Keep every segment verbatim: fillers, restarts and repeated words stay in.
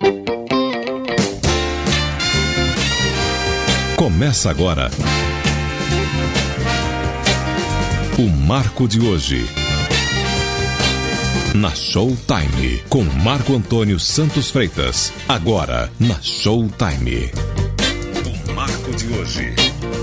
Começa agora o Marco de hoje na Showtime com Marco Antônio Santos Freitas. Agora na Showtime. O Marco de hoje.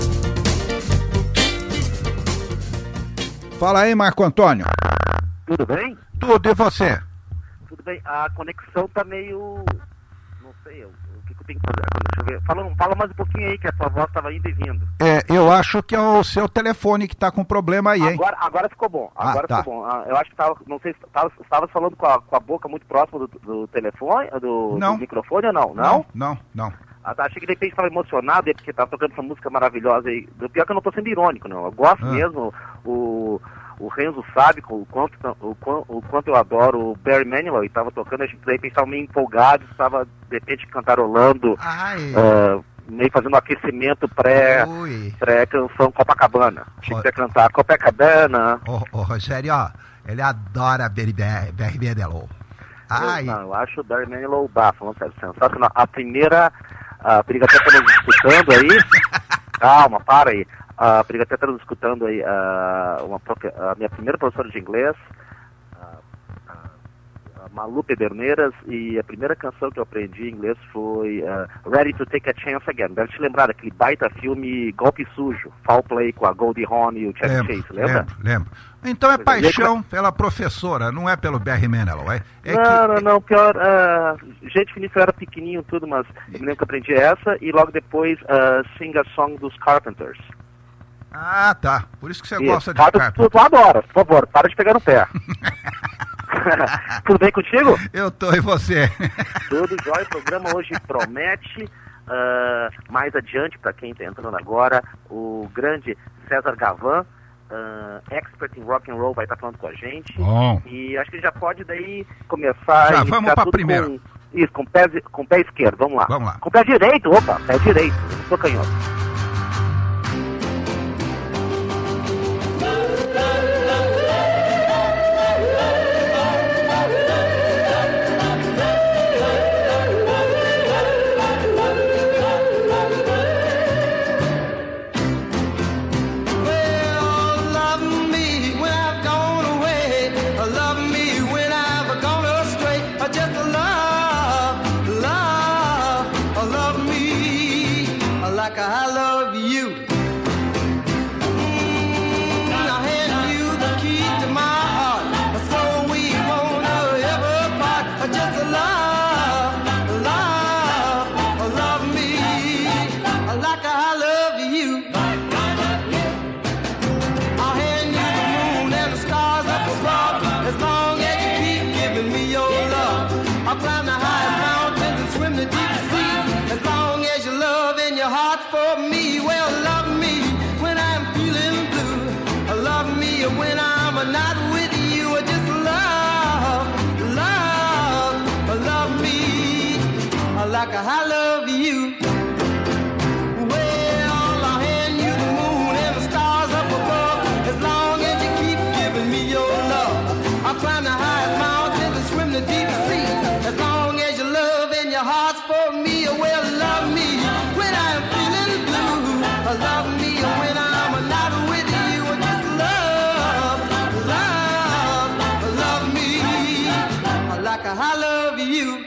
Fala aí, Marco Antônio. Tudo bem? Tudo, e você? Tudo bem. A conexão tá meio... Não sei, o que, que eu tenho que fazer? Deixa eu ver. Fala, fala mais um pouquinho aí, que a tua voz estava indo e vindo. É, eu acho que é o seu telefone que tá com problema aí, hein? Agora, agora ficou bom. Agora ah, tá. ficou bom. Ah, eu acho que tava, não sei, tava, tava falando com a, com a boca muito próxima do, do telefone, do, não. do microfone ou não? Não, não, não. não. Ah, tá. Achei que de repente estava emocionado aí, porque tava tocando essa música maravilhosa aí. Do pior que eu não tô sendo irônico, não. Eu gosto ah. mesmo. O... O Renzo sabe o quanto, o, o quanto eu adoro o Barry Manilow, e estava tocando, a gente de repente estava meio empolgado, estava de repente cantarolando, uh, meio fazendo um aquecimento pré, pré-canção Copacabana. Achei que ia cantar Copacabana. Ô, ô Rogério, ó, ele adora Barry, Barry Manilow. Ai. Eu, não, eu acho o Barry Manilow bafo, falando sério, sensacional. A primeira, a Brigadeira está nos escutando aí, calma, para aí. A Brigadeira está nos escutando aí, uh, uma, a minha primeira professora de inglês, uh, uh, a Malu Pederneiras, e a primeira canção que eu aprendi em inglês foi uh, Ready to Take a Chance Again. Deve te lembrar daquele baita filme Golpe Sujo, Foul Play com a Goldie Hawn e o Chevy lembro, Chase, lembra? Lembro, lembro. Então é paixão pela professora, não é pelo Barry Manilow, é? é não, que... não, não, pior, uh, gente finíssima, eu era pequenininho tudo, mas eu me lembro que eu aprendi essa, e logo depois uh, Sing a Song dos Carpenters. Ah, tá. Por isso que você isso. gosta de Fábio, tu, tu adora, por favor, para de pegar no pé. Tudo bem contigo? Eu tô, e você? Tudo jóia, o programa hoje promete. Uh, mais adiante, para quem está entrando agora, o grande César Gavan, uh, expert em rock and roll, vai estar falando com a gente. Bom. E acho que já pode daí começar já, a vamos para primeiro. Com, isso, com pé, com pé esquerdo, vamos lá. Vamos lá. Com pé direito, opa, pé direito, eu não sou canhoto. Like I love you. Well, I'll hand you the moon and the stars up above, as long as you keep giving me your love. I'll climb the highest mountains and swim the deepest sea, as long as your love and your heart's for me. Well, love me when I'm feeling blue. Love me when I'm not with you. Just love, love, love me like I love you.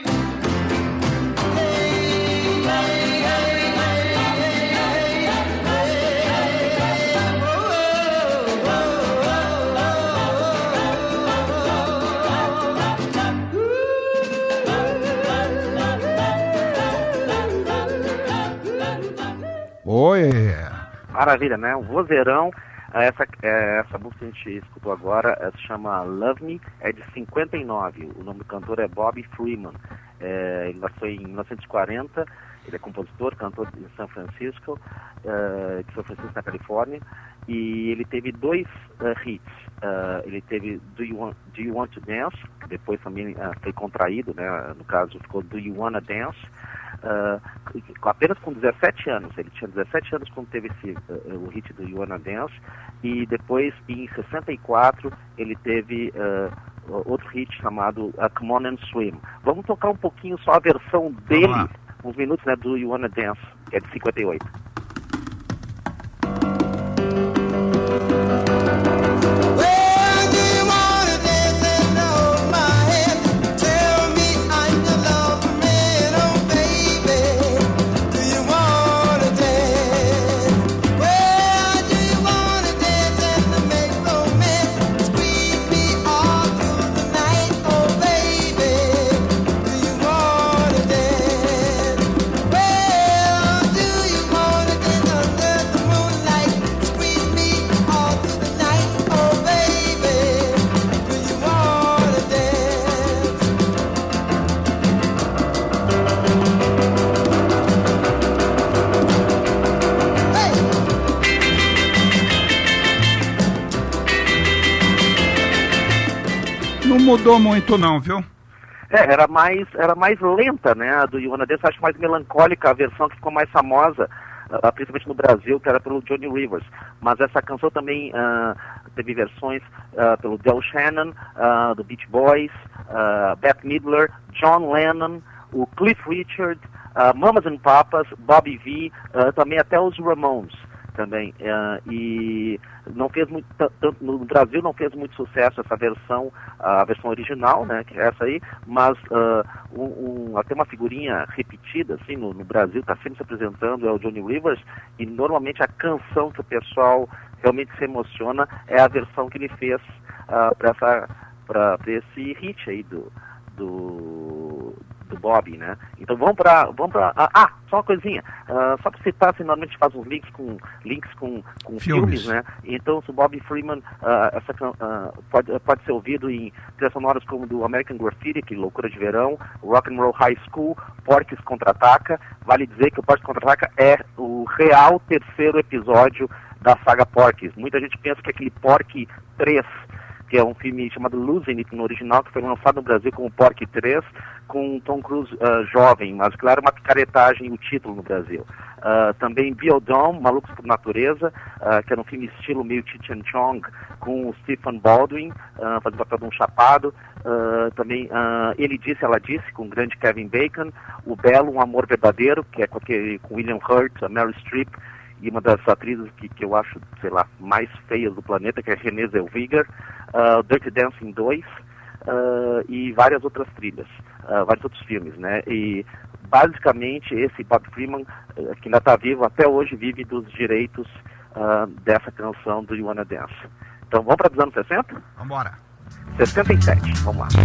Oi! Maravilha, né? Um vozeirão. Essa, essa música que a gente escutou agora se chama Love Me, é de cinquenta e nove. O nome do cantor é Bobby Freeman. É, ele nasceu em mil novecentos e quarenta. Ele é compositor, cantor de São Francisco, uh, de São Francisco, na Califórnia. E ele teve dois uh, hits. Uh, ele teve Do You Want, Do you Want to Dance? Que depois também uh, foi contraído, né? No caso ficou Do You Wanna Dance? Uh, apenas com dezessete anos. Ele tinha dezessete anos quando teve esse, uh, o hit do You Wanna Dance. E depois, em sessenta e quatro, ele teve uh, outro hit chamado uh, Come On and Swim. Vamos tocar um pouquinho só a versão dele, uns minutos, né, do You Wanna Dance, que é de cinquenta e oito. Mudou muito não, viu? É, era mais, era mais lenta, né, a do You Wanna Dance, acho mais melancólica a versão que ficou mais famosa, uh, principalmente no Brasil, que era pelo Johnny Rivers. Mas essa canção também uh, teve versões uh, pelo Del Shannon, uh, do Beach Boys, uh, Bette Midler, John Lennon, o Cliff Richard, uh, Mamas and Papas, Bobby V, uh, também até os Ramones. Também, uh, e não fez muito, tanto no Brasil não fez muito sucesso essa versão, a versão original, né, que é essa aí, mas uh, um, um, até uma figurinha repetida, assim, no, no Brasil, está sempre se apresentando, é o Johnny Rivers, e normalmente a canção que o pessoal realmente se emociona é a versão que ele fez uh, para esse hit aí do, do, do Bob, né? Então vamos para vamos para ah, ah, só uma coisinha, uh, só para citar, assim, normalmente faz uns links com links com, com filmes. filmes, né? Então o Bob Freeman uh, essa, uh, pode pode ser ouvido em trilhas sonoras como do American Graffiti, que Loucura de Verão, Rock and Roll High School, Porky's Contra-Ataca. Vale dizer que o Porky's Contra-Ataca é o real terceiro episódio da saga Porky's. Muita gente pensa que aquele Porky três, que é um filme chamado Losing It no original, que foi lançado no Brasil como Porky três, com Tom Cruise uh, jovem, mas claro, uma picaretagem o título no Brasil. Uh, também Biodome, Malucos por Natureza, uh, que era um filme estilo meio Cheech and Chong, com o Stephen Baldwin, uh, fazendo o papel de um chapado. Uh, também uh, Ele Disse, Ela Disse, com o grande Kevin Bacon. O Belo, Um Amor Verdadeiro, que é com, aquele, com William Hurt, a Meryl Streep, e uma das atrizes que, que eu acho, sei lá, mais feias do planeta, que é Renée Zellweger, uh, Dirty Dancing dois, uh, e várias outras trilhas, uh, vários outros filmes, né? E basicamente esse Bob Freeman, uh, que ainda está vivo, até hoje vive dos direitos uh, dessa canção do You Wanna Dance. Então vamos para os anos sessenta? Vamos embora. sessenta e sete, vamos lá.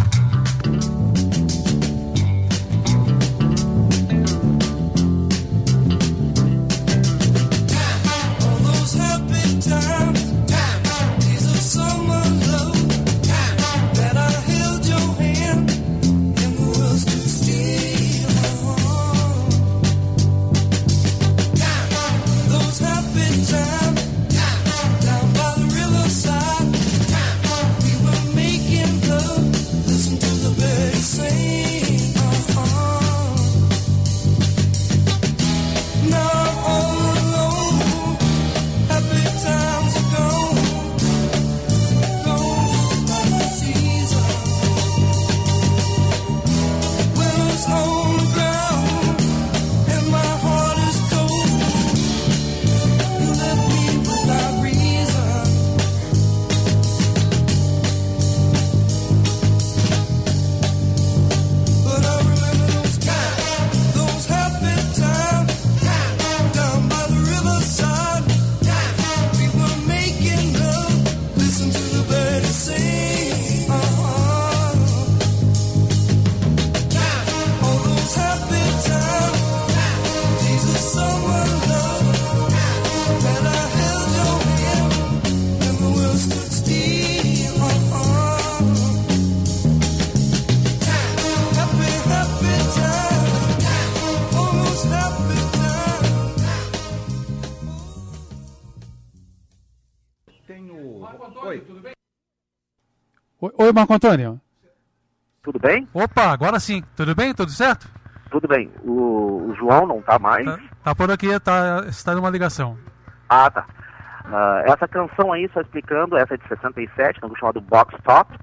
Oi, Marco Antônio. Tudo bem? Opa, agora sim. Tudo bem? Tudo certo? Tudo bem. O, o João não tá mais? Tá, tá por aqui, tá, está numa ligação. Ah, tá. Uh, essa canção aí, só explicando, essa é de sessenta e sete, um chamado Box Top.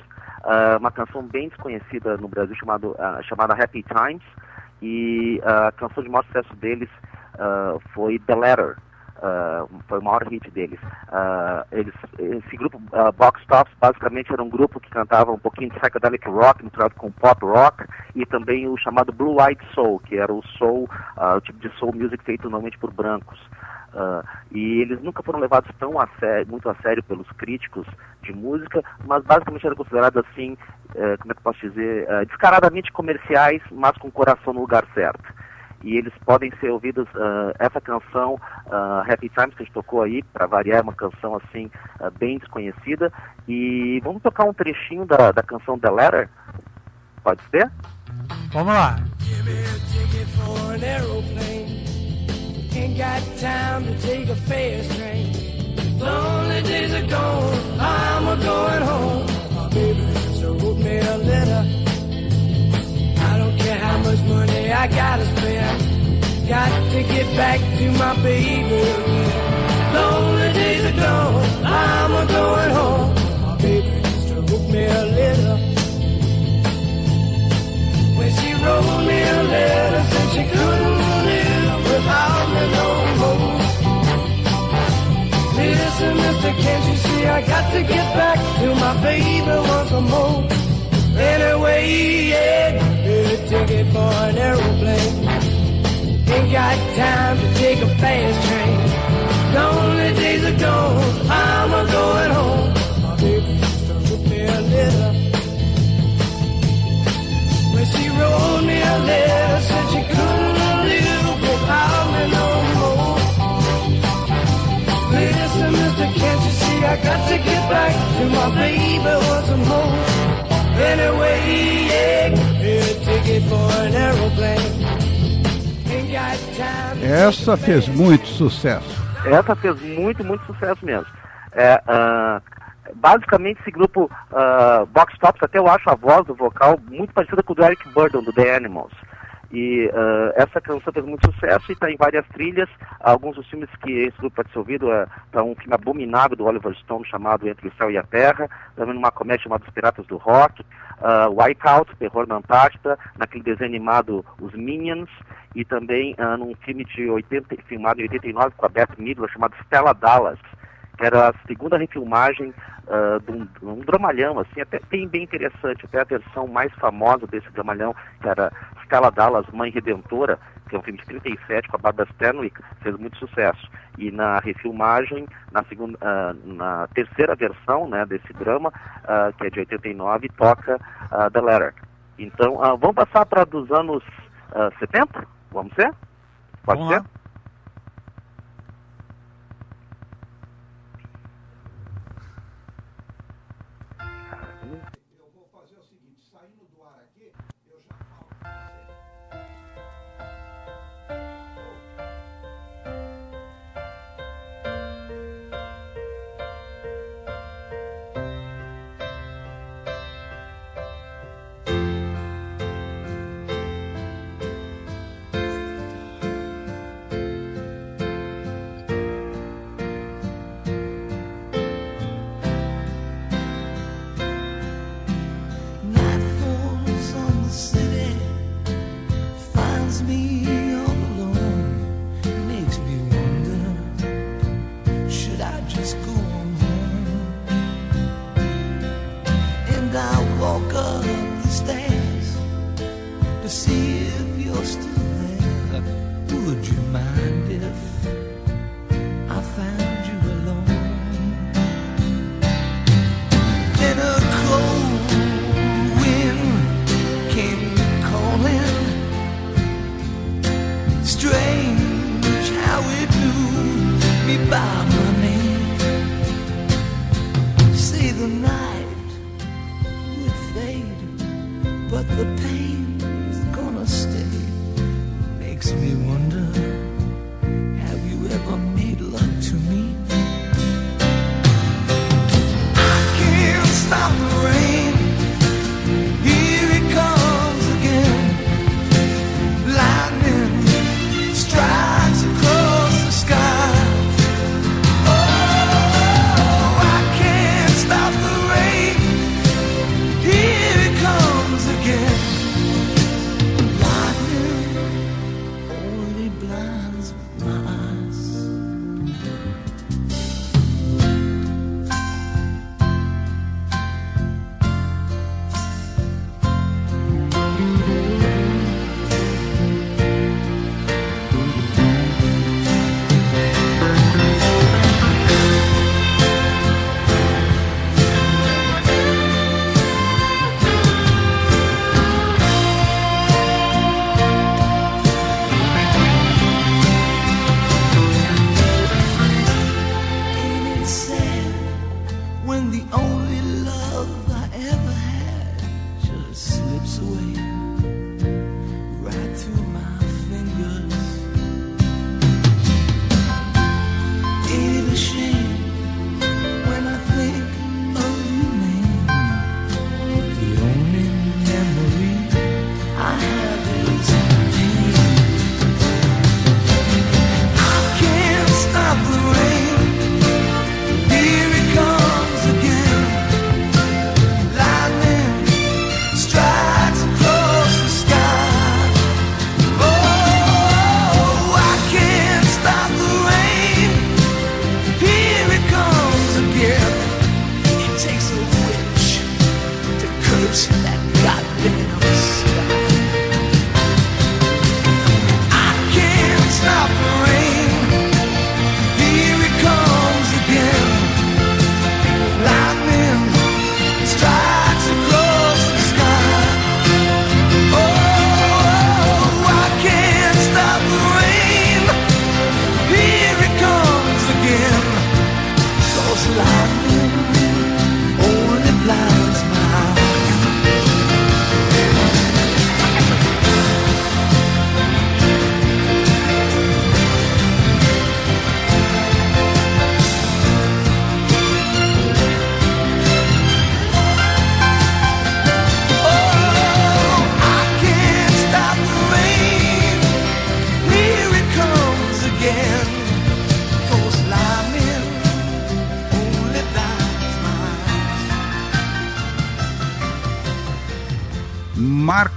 uh, uma canção bem desconhecida no Brasil chamado, uh, chamada Happy Times, e uh, a canção de maior sucesso deles uh, foi The Letter. Uh, foi o maior hit deles. Uh, eles, esse grupo, uh, Box Tops, basicamente era um grupo que cantava um pouquinho de psychedelic rock misturado com pop rock, e também o chamado Blue Eyed Soul, que era o soul, uh, o tipo de soul music feito normalmente por brancos. Uh, e eles nunca foram levados tão a sério, muito a sério pelos críticos de música, mas basicamente eram considerados assim, uh, como é que eu posso dizer, uh, descaradamente comerciais, mas com o coração no lugar certo. E eles podem ser ouvidos, uh, essa canção, uh, Happy Times, que a gente tocou aí, para variar, é uma canção assim, uh, bem desconhecida. E vamos tocar um trechinho da, da canção The Letter? Pode ser? Vamos lá. Give me a ticket for an aeroplane. Ain't got time to take a fast train. Lonely days are gone, I'm a going home. My baby just wrote me a letter. I don't care how much money I gotta spend. Got to get back to my baby again. Lonely days are gone, I'm a going home. My baby just wrote me a letter. When she wrote me a letter, said she couldn't live without me no more. Listen, mister, can't you see I got to get back to my baby once more. Anyway, yeah, get a ticket for an aeroplane. Ain't got time to take a fast train. Lonely days are gone, I'm a going home. My baby just wrote me a letter. When she wrote me a letter, said she couldn't live without me no more. Listen, mister, can't you see I got to get back to my baby once more. Anyway, yeah, get a ticket for an aeroplane. Ain't got time to Essa fez muito sucesso. Essa fez muito, muito sucesso mesmo. É, uh, basicamente esse grupo uh, Box Tops, até eu acho a voz do vocal muito parecida com o do Eric Burdon, do The Animals. E uh, essa canção fez muito sucesso e está em várias trilhas. Alguns dos filmes que esse grupo pode ser ouvido é tá um filme abominável do Oliver Stone chamado Entre o Céu e a Terra, também numa comédia chamada Os Piratas do Rock, uh, Wipeout, Terror na Antártida, naquele desenho animado Os Minions, e também uh, num filme de oitenta, filmado em oitenta e nove com a Bette Midler chamado Stella Dallas, que era a segunda refilmagem uh, de, um, de um dramalhão, assim, até bem, bem interessante, até a versão mais famosa desse dramalhão, que era Stella Dallas, Mãe Redentora, que é um filme de trinta e sete com a Barbara Stanwyck, fez muito sucesso. E na refilmagem, na, segunda, uh, na terceira versão, né, desse drama, uh, que é de oitenta e nove, toca uh, The Letter. Então, uh, vamos passar para dos anos uh, setenta? Vamos ser? Pode Vamos ser? lá. He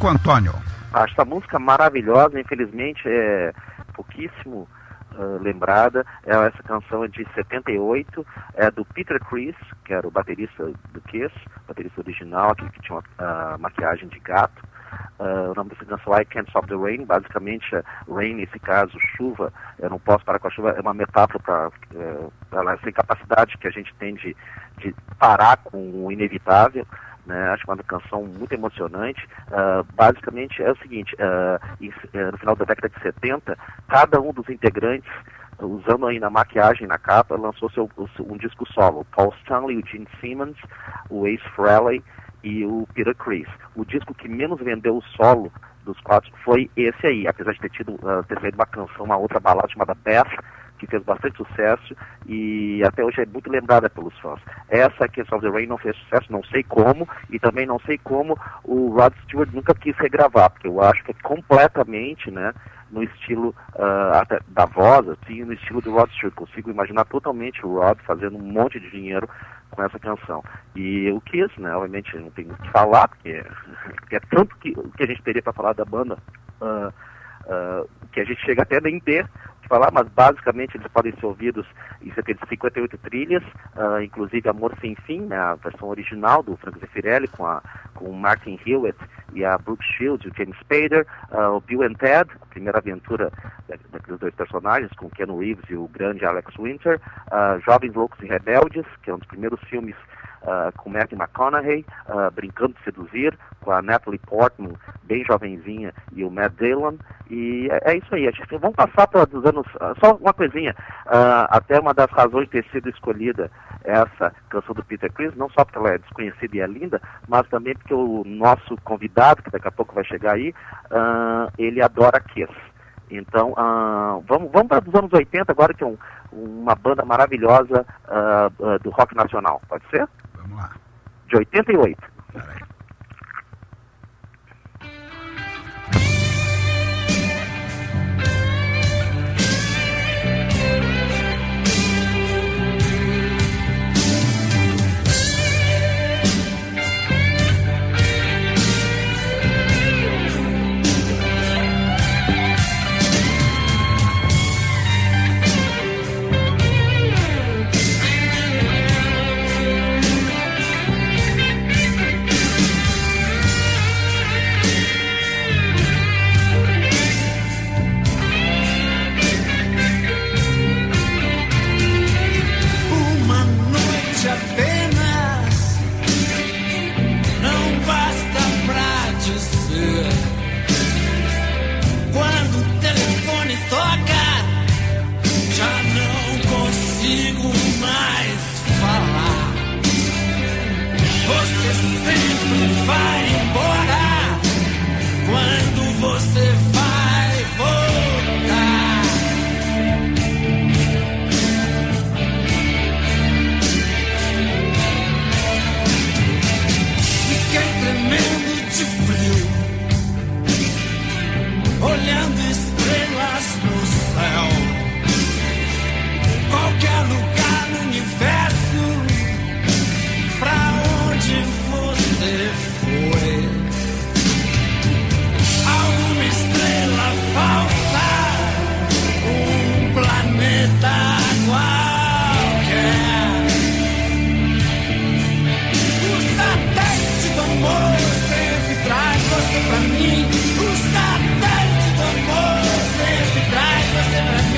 Marco Antônio. Acho essa música maravilhosa, infelizmente é pouquíssimo uh, lembrada. É, essa canção é de setenta e oito, é do Peter Criss, que era o baterista do Kiss, baterista original, aquele que tinha uma uh, maquiagem de gato. Uh, o nome dessa canção é I Can't Stop the Rain. Basicamente, uh, rain, nesse caso, chuva, eu não posso parar com a chuva, é uma metáfora para uh, essa incapacidade que a gente tem de, de parar com o inevitável. Né, acho uma canção muito emocionante. Uh, basicamente é o seguinte, uh, em, uh, no final da década de setenta, cada um dos integrantes, uh, usando ainda a maquiagem na capa, lançou seu, um disco solo. Paul Stanley, o Gene Simmons, o Ace Frehley e o Peter Criss. O disco que menos vendeu o solo dos quatro foi esse aí, apesar de ter tido uh, ter saído uma canção, uma outra balada chamada Beth, que fez bastante sucesso e até hoje é muito lembrada pelos fãs. Essa Kiss of the Rain não fez sucesso, não sei como, e também não sei como o Rod Stewart nunca quis regravar, porque eu acho que é completamente, né, no estilo uh, até da voz, assim, no estilo do Rod Stewart. Consigo imaginar totalmente o Rod fazendo um monte de dinheiro com essa canção. E o Kiss, né, obviamente não tem muito o que falar, porque, porque é tanto que, que a gente teria para falar da banda, uh, uh, que a gente chega até nem ter falar, mas basicamente eles podem ser ouvidos em cerca de cinquenta e oito trilhas, uh, inclusive Amor Sem Fim, né, a versão original do Frank Zeffirelli com, a, com o Martin Hewitt e a Brooke Shields e o James Spader, uh, o Bill and Ted, a primeira aventura daqueles dois personagens, com Ken Reeves e o grande Alex Winter, uh, Jovens Loucos e Rebeldes, que é um dos primeiros filmes Uh, com Matthew McConaughey, uh, Brincando de Seduzir, com a Natalie Portman, bem jovenzinha, e o Matt Dillon, e é, é isso aí. A gente, vamos passar para os anos, uh, só uma coisinha, uh, até uma das razões de ter sido escolhida essa canção do Peter Criss, não só porque ela é desconhecida e é linda, mas também porque o nosso convidado, que daqui a pouco vai chegar aí, uh, ele adora Kiss. Então, uh, vamos, vamos para os anos oitenta agora, que é um, uma banda maravilhosa uh, uh, do rock nacional, pode ser? Vamos lá. De oitenta e oito. Peraí. Pra mim, o satélite do amor sempre traz você pra mim.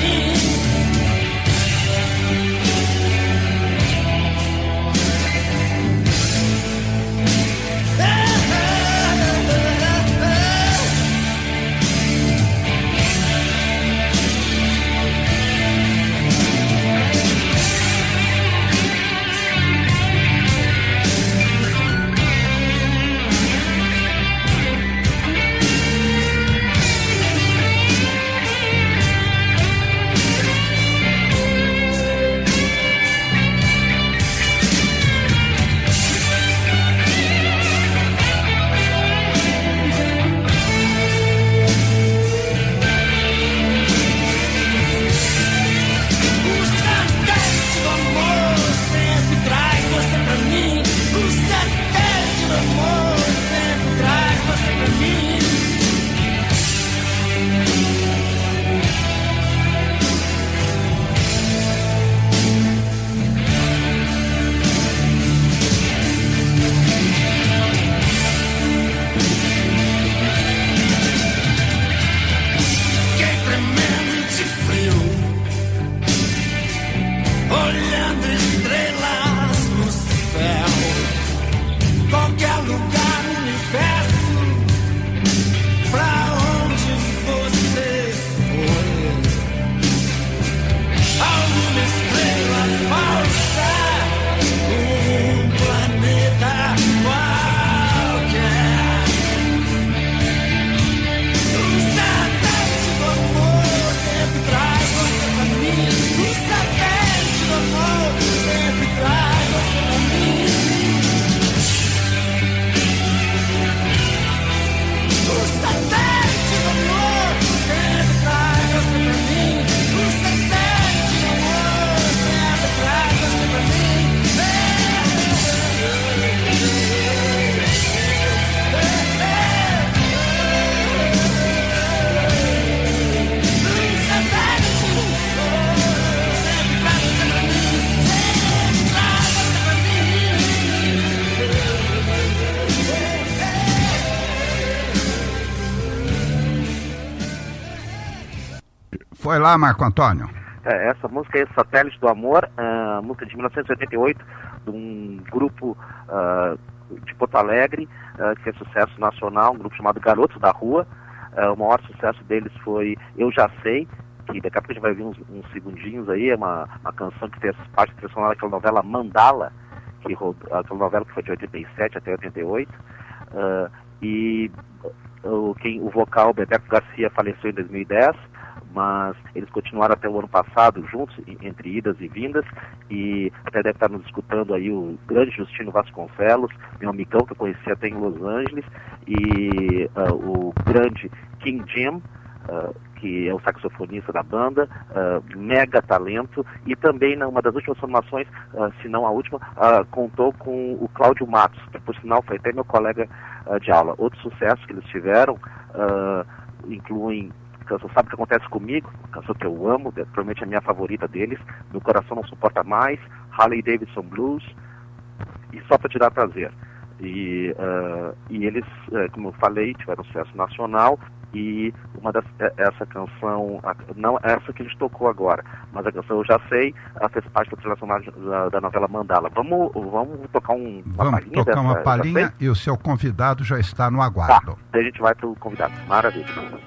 Foi lá, Marco Antônio. É, essa música é Satélite do Amor, uh, música de mil novecentos e oitenta e oito, de um grupo uh, de Porto Alegre, uh, que fez sucesso nacional, um grupo chamado Garotos da Rua. Uh, o maior sucesso deles foi Eu Já Sei, que daqui a pouco a gente vai ver uns, uns segundinhos aí, é uma, uma canção que fez parte da trilha daquela novela Mandala, que rodou, aquela novela que foi de oitenta e sete até oitenta e oito, uh, e uh, quem, o vocal Bebeto Garcia faleceu em dois mil e dez, mas eles continuaram até o ano passado juntos, entre idas e vindas, e até deve estar nos escutando aí o grande Justino Vasconcelos, meu amigão que eu conheci até em Los Angeles, e uh, o grande King Jim, uh, que é o saxofonista da banda, uh, mega talento, e também numa das últimas formações, uh, se não a última, uh, contou com o Cláudio Matos, que por sinal foi até meu colega uh, de aula. Outros sucessos que eles tiveram uh, incluem canção Sabe o que Acontece Comigo, canção que eu amo, provavelmente a minha favorita deles, Meu Coração Não Suporta Mais, Harley Davidson Blues, e Só Pra Te Dar Prazer. E, uh, e eles, uh, como eu falei, tiveram sucesso nacional, e uma das, essa canção, não essa que a gente tocou agora, mas a canção Eu Já Sei, ela fez parte da trilha sonora da, da novela Mandala. Vamos, vamos tocar um, uma vamos palhinha tocar dessa, uma palhinha e o seu convidado já está no tá, aguardo. daí a gente vai pro convidado. Maravilha.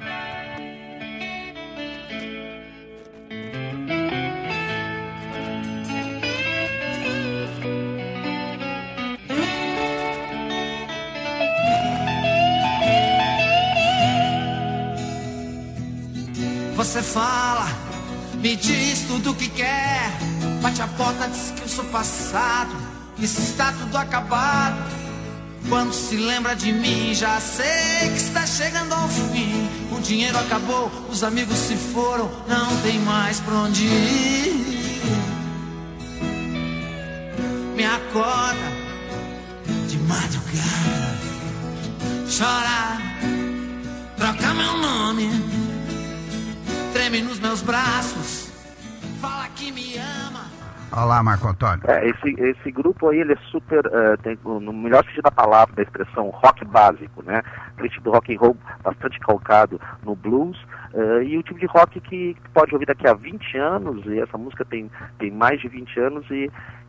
Você fala, me diz tudo o que quer, bate a porta, diz que eu sou passado, que está tudo acabado. Quando se lembra de mim, já sei que está chegando ao fim. O dinheiro acabou, os amigos se foram, não tem mais pra onde ir. Me acorda de madrugada, chora, troca meu nome, treme nos meus braços, fala que me ama. Olá, Marco Antônio. É, esse, esse grupo aí, ele é super, uh, tem, no melhor sentido da palavra, da expressão, rock básico, né? Aquele tipo de rock and roll bastante calcado no blues, uh, e o tipo de rock que pode ouvir daqui a vinte anos, e essa música tem, tem mais de vinte anos, e,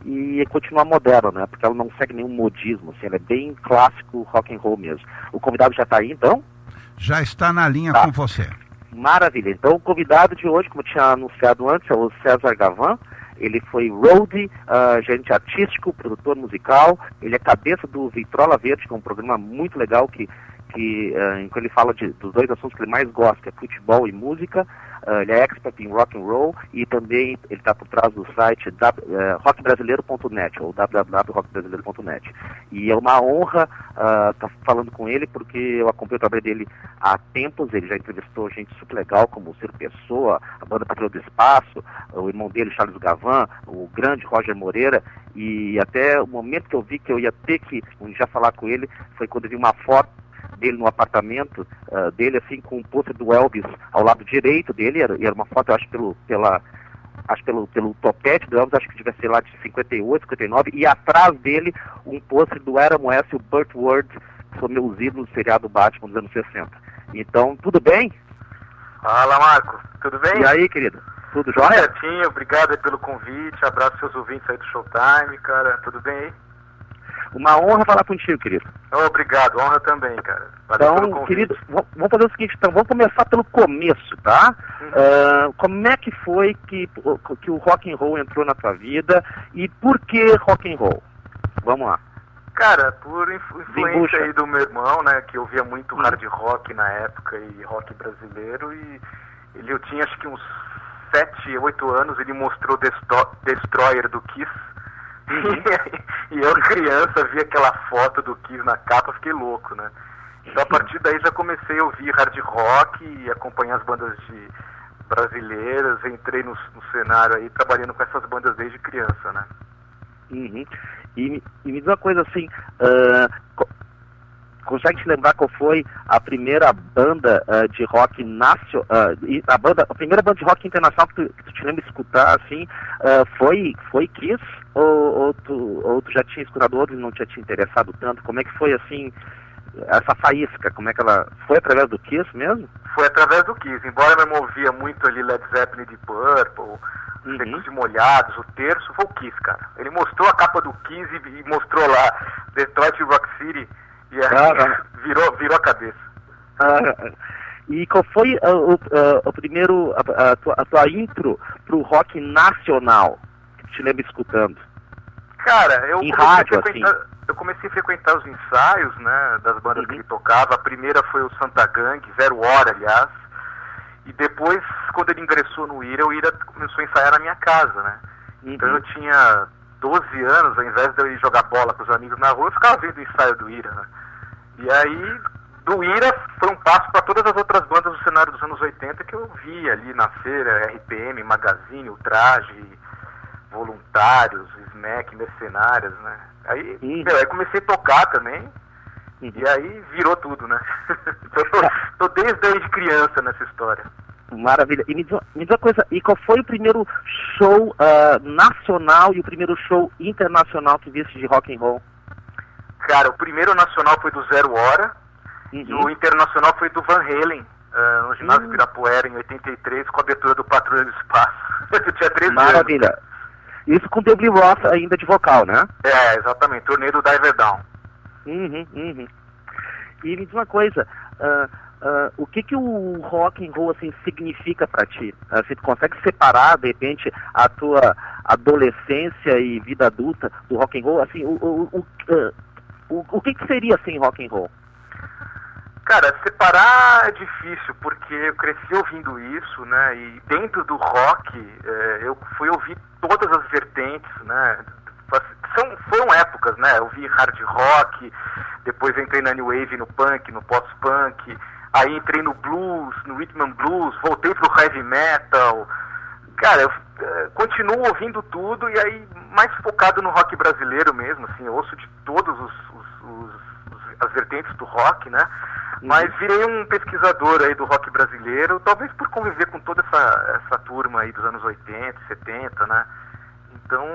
e continua moderna, né? Porque ela não segue nenhum modismo, assim, ela é bem clássico rock and roll mesmo. O convidado já está aí, então? Já está na linha tá. com você. Maravilha. Então, o convidado de hoje, como eu tinha anunciado antes, é o César Gavan. Ele foi roadie, uh, gerente artístico, produtor musical. Ele é cabeça do Vitrola Verde, que é um programa muito legal que, que, uh, em que ele fala de, dos dois assuntos que ele mais gosta, que é futebol e música. Uh, ele é expert em rock and roll e também ele está por trás do site uh, rock brasileiro ponto net ou w w w ponto rock brasileiro ponto net. E é uma honra estar uh, tá falando com ele, porque eu acompanho o trabalho dele há tempos. Ele já entrevistou gente super legal como o Ciro Pessoa, a banda Patrulha do Espaço, o irmão dele, Charles Gavan, o grande Roger Moreira, e até o momento que eu vi que eu ia ter que um dia falar com ele foi quando eu vi uma foto dele no apartamento uh, dele, assim, com o pôster do Elvis ao lado direito dele, era, era uma foto, eu acho, pelo, pela, acho pelo, pelo topete do Elvis, acho que devia ser lá de cinquenta e oito, cinquenta e nove, e atrás dele um pôster do Adam West e o Burt Ward, que são meus ídolos do seriado Batman dos anos sessenta. Então, tudo bem? Fala, Marco, tudo bem? E aí, querido? Tudo jóia? Certinho, obrigado aí pelo convite, abraço seus ouvintes aí do Showtime, cara, tudo bem aí? Uma honra falar contigo, querido. Oh, obrigado, honra também, cara. Valeu pelo então, convite. querido, vamos fazer o seguinte, então, vamos começar pelo começo, tá? Uhum. Uh, como é que foi que, que o rock and roll entrou na tua vida e por que rock and roll? Vamos lá. Cara, por influ influência Desembucha. aí do meu irmão, né, que ouvia muito hum. hard rock na época e rock brasileiro, e ele, eu tinha acho que uns sete, oito anos, ele mostrou Destro Destroyer do Kiss. Uhum. E eu, criança, vi aquela foto do Kiss na capa, fiquei louco, né? Então, a partir daí, já comecei a ouvir hard rock e acompanhar as bandas de brasileiras. Entrei no, no cenário aí, trabalhando com essas bandas desde criança, né? Uhum. E, e me diz uma coisa assim, uh, co consegue te lembrar qual foi a primeira banda uh, de rock nacional, uh, a, banda, a primeira banda de rock internacional que tu, que tu te lembra de escutar, assim, uh, foi, foi Kiss? Ou, ou, tu, ou tu já tinha escutado outros e não tinha te interessado tanto? Como é que foi, assim, essa faísca, como é que ela... Foi através do Kiss mesmo? Foi através do Kiss, embora eu me movia muito ali Led Zeppelin de Purple, uhum. Secos e Molhados, o terço foi o Kiss, cara. Ele mostrou a capa do Kiss e, e mostrou lá Detroit Rock City e aí ah, virou, virou a cabeça. Ah, e qual foi uh, o, uh, o primeiro, a, a, tua, a tua intro pro rock nacional que te lembra escutando? Cara, eu em comecei, rádio, a frequentar, assim. eu comecei a frequentar os ensaios, né, das bandas uhum. que ele tocava. A primeira foi o Santa Gang, Zero Hora, aliás. E depois, quando ele ingressou no Ira, o Ira começou a ensaiar na minha casa, né? Uhum. Então eu tinha doze anos, ao invés de eu ir jogar bola com os amigos na rua, eu ficava vendo o ensaio do Ira, né? E aí, do Ira foi um passo para todas as outras bandas do cenário dos anos oitenta que eu via ali na feira, R P M, Magazine, Ultraje, Voluntários, Smack, Mercenárias, né? Aí, uhum. meu, aí comecei a tocar também, uhum. e aí virou tudo, né? Então eu tô, tô desde aí de criança nessa história. Maravilha. E me diz, me diz uma coisa, e qual foi o primeiro show uh, nacional e o primeiro show internacional que viste de rock and roll? Cara, o primeiro nacional foi do Zero Hora, uhum. e o internacional foi do Van Halen, uh, no ginásio uhum. Pirapuera, em oitenta e três, com a abertura do Patrulha do Espaço. Eu tinha treze anos. Maravilha. Isso com o David Roth ainda de vocal, né? É, exatamente, turnê do Diver Down. Uhum, uhum. E me diz uma coisa, uh, uh, o que que o rock and roll assim, significa pra ti? Uh, você consegue separar, de repente, a tua adolescência e vida adulta do rock and roll? Assim, o, o, o, uh, o, o que que seria assim rock and roll? Cara, separar é difícil, porque eu cresci ouvindo isso, né, e dentro do rock, é, eu fui ouvir todas as vertentes, né, São, foram épocas, né, eu vi hard rock, depois entrei na new wave, no punk, no post-punk, aí entrei no blues, no rhythm and blues, voltei pro heavy metal, cara, eu é, continuo ouvindo tudo, e aí mais focado no rock brasileiro mesmo, assim, eu ouço de todos os, os, os, os as vertentes do rock, né, mas virei um pesquisador aí do rock brasileiro, talvez por conviver com toda essa, essa turma aí dos anos oitenta, setenta, né? Então,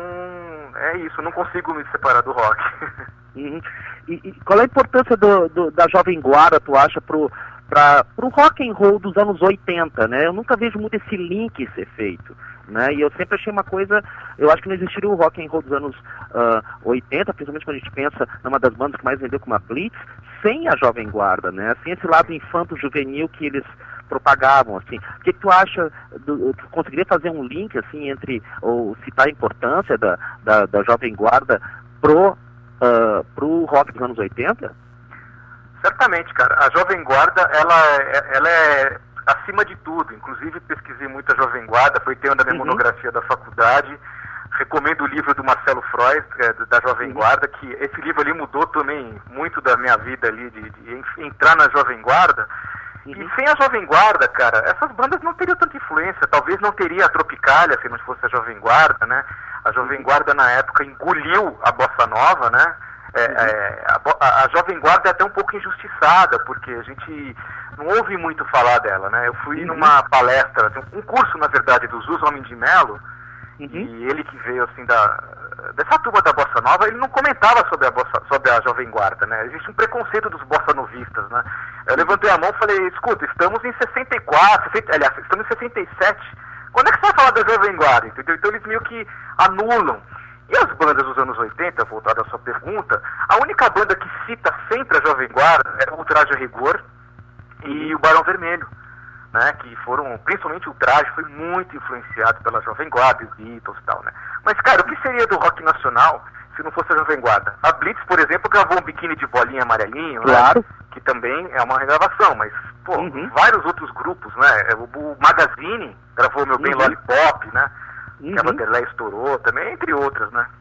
é isso, não consigo me separar do rock. Uhum. E, e qual é a importância do, do, da Jovem Guarda, tu acha, pro, pra, pro rock and roll dos anos oitenta, né? Eu nunca vejo muito esse link ser feito, né? E eu sempre achei uma coisa, eu acho que não existiria o rock and roll dos anos uh, oitenta, principalmente quando a gente pensa numa das bandas que mais vendeu como a Blitz, sem a Jovem Guarda, né? Sem esse lado infanto-juvenil que eles propagavam, assim. O que, que tu acha, do, tu conseguiria fazer um link, assim, entre, ou citar a importância da, da, da Jovem Guarda pro, uh, pro rock dos anos oitenta? Certamente, cara. A Jovem Guarda, ela, ela é acima de tudo. Inclusive, pesquisei muito a Jovem Guarda, foi tema da minha uhum. monografia da faculdade. Recomendo o livro do Marcelo Freud, é, da Jovem Guarda, que esse livro ali mudou também muito da minha vida ali, de, de entrar na Jovem Guarda. Uhum. E sem a Jovem Guarda, cara, essas bandas não teriam tanta influência. Talvez não teria a Tropicália se não fosse a Jovem Guarda, né? A Jovem Guarda, na época, engoliu a Bossa Nova, né? É, uhum. é, a, a Jovem Guarda é até um pouco injustiçada, porque a gente não ouve muito falar dela, né? Eu fui uhum. numa palestra, um curso, na verdade, do Zuz Homem de Melo, uhum. e ele que veio, assim, da, dessa turma da Bossa Nova, ele não comentava sobre a, Bossa, sobre a Jovem Guarda, né? Existe um preconceito dos bossa novistas, né? Eu levantei a mão e falei, escuta, estamos em sessenta e quatro, sessenta, aliás, estamos em sessenta e sete, quando é que você vai falar da Jovem Guarda, entendeu? Então eles meio que anulam. E as bandas dos anos oitenta, voltado à sua pergunta, a única banda que cita sempre a Jovem Guarda é o Ultraje a Rigor e o Barão Vermelho, né, que foram, principalmente o Ultraje, foi muito influenciado pela Jovem Guarda, os Beatles e tal, né. Mas, cara, o que seria do rock nacional se não fosse a Jovem Guarda? A Blitz, por exemplo, gravou um Biquíni de Bolinha Amarelinho, claro, né, que também é uma regravação, mas, pô, uhum. vários outros grupos, né, o, o Magazine gravou Meu Bem uhum. Lollipop, né, uhum. que a Vanderlei estourou também, entre outras, né.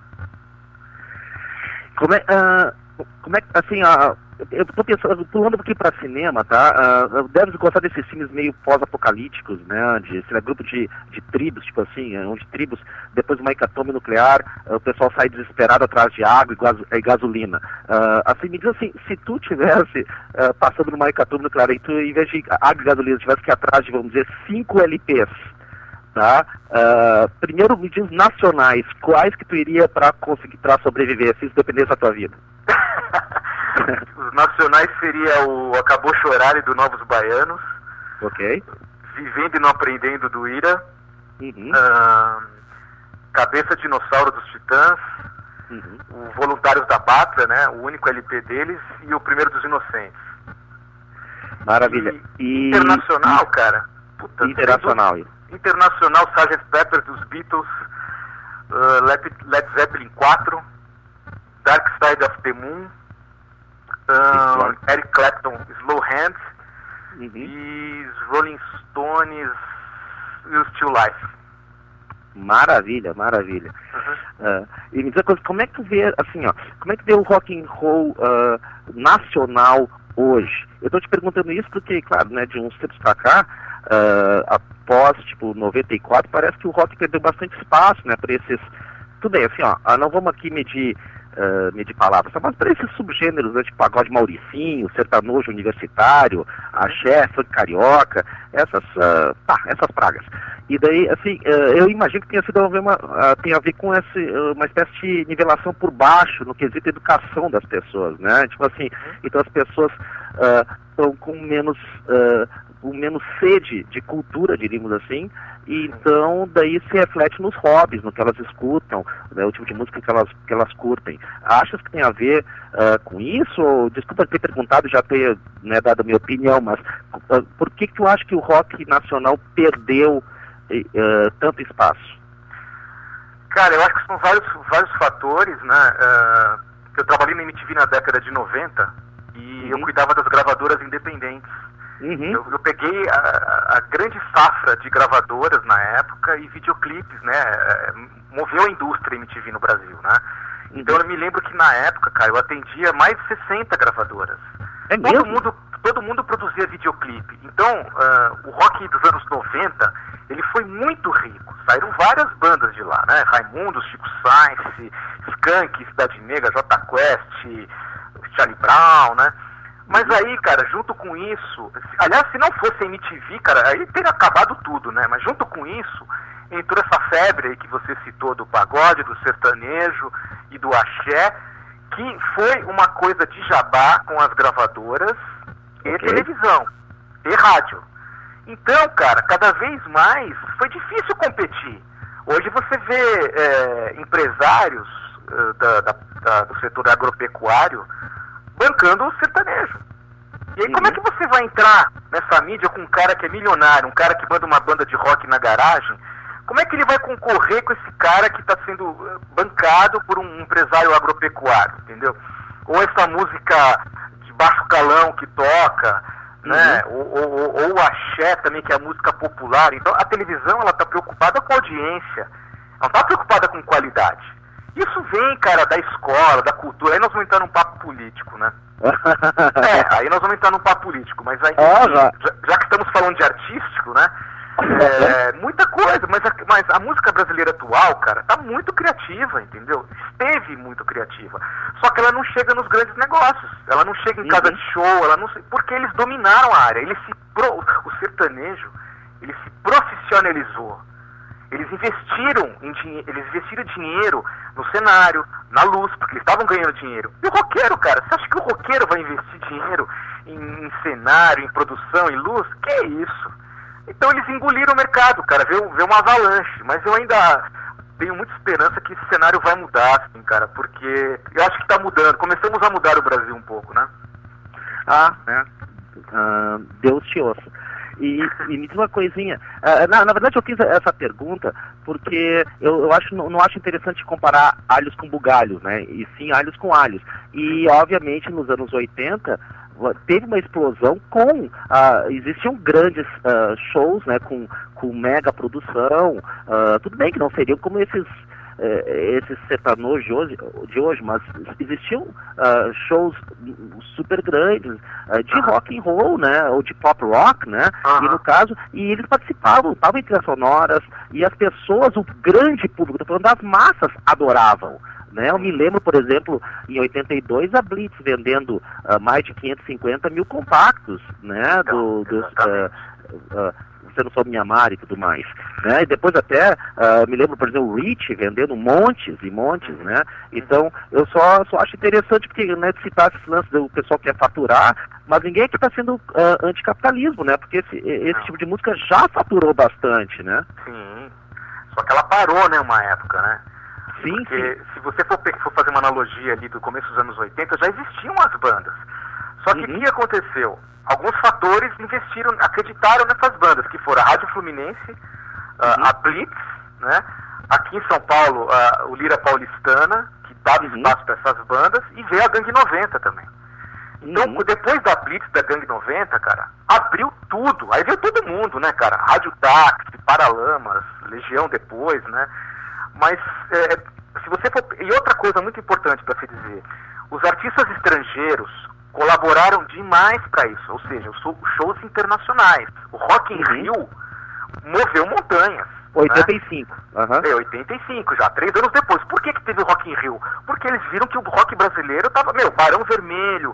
Como é, uh, como é assim, uh, eu tô pensando, pulando aqui pra cinema, tá, uh, deve gostar desses filmes meio pós-apocalípticos, né, de, sei lá, grupo de, de tribos, tipo assim, onde tribos, depois de uma hecatombe nuclear, uh, o pessoal sai desesperado atrás de água e, gaso, e gasolina. Uh, assim, me diz assim, se tu tivesse uh, passando numa hecatombe nuclear e tu, em vez de água e gasolina, tivesse que ir atrás de, vamos dizer, cinco L Ps, tá? Uh, primeiro, me diz nacionais, quais que tu iria para conseguir, para sobreviver, se isso dependesse da tua vida? Os nacionais seria o Acabou Chorar e do Novos Baianos. Ok. Vivendo e Não Aprendendo do Ira. Uhum. Uh, Cabeça Dinossauro dos Titãs. Uhum. O Voluntários da Pátria, né? O único L P deles. E o Primeiro dos Inocentes. Maravilha. E, E... Internacional, cara. Puta, Internacional. Tendo... Internacional, sergeant Pepper dos Beatles. Uh, Led, Led Zeppelin quatro. Dark Side of the Moon. Uh, Eric Clapton, Slow Hands. Uhum. E os Rolling Stones e o Still Life. Maravilha, maravilha. Uhum. Uh, e me diz uma coisa, como é que tu vê, assim, ó, como é que tu vê o rock and roll uh, nacional hoje? Eu tô te perguntando isso porque, claro, né, de uns tempos pra cá, uh, após, tipo, noventa e quatro, parece que o rock perdeu bastante espaço, né, pra esses... Tudo bem, assim, ó, não vamos aqui medir... Uh, medir palavras, mas para esses subgêneros, né, tipo pagode mauricinho, sertanojo universitário, axé, funk carioca, essas, uh, pá, essas pragas. E daí, assim, uh, eu imagino que tenha sido uma, uh, tem a ver com esse, uh, uma espécie de nivelação por baixo no quesito educação das pessoas, né? Tipo assim, então as pessoas estão uh, com menos, uh, com menos sede de cultura, diríamos assim, e então daí se reflete nos hobbies, no que elas escutam, né, o tipo de música que elas, que elas curtem. Achas que tem a ver uh, com isso? Ou, desculpa ter perguntado, já ter, né, dado a minha opinião, mas uh, por que, que tu acha que o rock nacional perdeu uh, tanto espaço? Cara, eu acho que são vários, vários fatores, né? Uh, eu trabalhei na M T V na década de noventa e Uhum. eu cuidava das gravadoras independentes. Uhum. Eu, eu peguei a, a grande safra de gravadoras na época e videoclipes, né? É, moveu a indústria M T V no Brasil, né? Então eu me lembro que na época, cara, eu atendia mais de sessenta gravadoras. É todo mesmo? mundo, todo mundo produzia videoclipe. Então, uh, o rock dos anos noventa, ele foi muito rico. Saíram várias bandas de lá, né? Raimundos, Chico Sainz, Skank, Cidade Negra, Jota Quest, Charlie Brown, né? Mas aí, cara, junto com isso... Aliás, se não fosse a M T V, cara, aí teria acabado tudo, né? Mas junto com isso, entrou essa febre aí que você citou do pagode, do sertanejo e do axé, que foi uma coisa de jabá com as gravadoras e Ok. televisão, e rádio. Então, cara, cada vez mais foi difícil competir. Hoje você vê é, empresários é, da, da, da, do setor agropecuário bancando o sertanejo. E aí, Uhum. como é que você vai entrar nessa mídia com um cara que é milionário, um cara que manda uma banda de rock na garagem? Como é que ele vai concorrer com esse cara que está sendo bancado por um empresário agropecuário, entendeu? Ou essa música de baixo calão que toca, Uhum. né? Ou, ou, ou o axé também, que é a música popular. Então, a televisão, ela está preocupada com audiência, ela não está preocupada com qualidade. Isso vem, cara, da escola, da cultura. Aí nós vamos entrar num papo político, né? É, aí nós vamos entrar num papo político. Mas aí, Ah, já. já, já que estamos falando de artístico, né? É, muita coisa, mas a, mas a música brasileira atual, cara, tá muito criativa, entendeu? Esteve muito criativa. Só que ela não chega nos grandes negócios. Ela não chega em Uhum. casa de show, ela não porque eles dominaram a área. Eles se pro, o sertanejo, ele se profissionalizou. Eles investiram em dinhe- eles investiram dinheiro no cenário, na luz, porque eles estavam ganhando dinheiro. E o roqueiro, cara, você acha que o roqueiro vai investir dinheiro em, em cenário, em produção, em luz? Que é isso? Então eles engoliram o mercado, cara, veio, veio uma avalanche. Mas eu ainda tenho muita esperança que esse cenário vai mudar, assim, cara, porque eu acho que tá mudando. Começamos a mudar o Brasil um pouco, né? Ah, né? Ah, Deus te ouça. E, e me diz uma coisinha, ah, na, na verdade eu fiz essa pergunta porque eu, eu acho, não, não acho interessante comparar alhos com bugalhos, né? E sim alhos com alhos. E obviamente nos anos oitenta teve uma explosão com, ah, existiam grandes ah, shows, né, com, com mega produção, ah, tudo bem que não seriam como esses esses sertanojos de hoje, de hoje, mas existiam uh, shows super grandes uh, de Uhum. rock and roll, né, ou de pop rock, né, Uhum. e no caso, e eles participavam, estavam em trilhas sonoras, e as pessoas, o grande público, estou falando das massas, adoravam. Né? Eu me lembro, por exemplo, em oitenta e dois, a Blitz vendendo uh, mais de quinhentos e cinquenta mil compactos, né, do, dos, uh, uh, Você Não Soube Me Amar e tudo mais. né? E depois até, uh, me lembro, por exemplo, o Rich vendendo montes e montes, né? Então, eu só, só acho interessante porque, né, citar esse lance do pessoal que quer faturar, mas ninguém aqui está sendo uh, anticapitalismo, né? Porque esse, esse tipo de música já faturou bastante, né? Sim, só que ela parou, né, uma época, né? Sim, Porque sim. se você for, for fazer uma analogia ali do começo dos anos oitenta, já existiam as bandas. Só que o Uhum. que aconteceu? Alguns fatores investiram, acreditaram nessas bandas, que foram a Rádio Fluminense, uh, Uhum. a Blitz, né? Aqui em São Paulo, uh, o Lira Paulistana, que dava Uhum. espaço para essas bandas, e veio a Gangue noventa também. Então, Uhum. depois da Blitz, da Gangue noventa, cara, abriu tudo. Aí veio todo mundo, né, cara? Rádio Táxi, Paralamas, Legião depois, né? Mas, é, se você for... E outra coisa muito importante para se dizer, os artistas estrangeiros colaboraram demais para isso, ou seja, os shows internacionais. O Rock in Uhum. Rio moveu montanhas. oitenta né? e cinco. Uhum. É, oitenta e cinco já, três anos depois. Por que que teve o Rock in Rio? Porque eles viram que o rock brasileiro tava, meu, Barão Vermelho,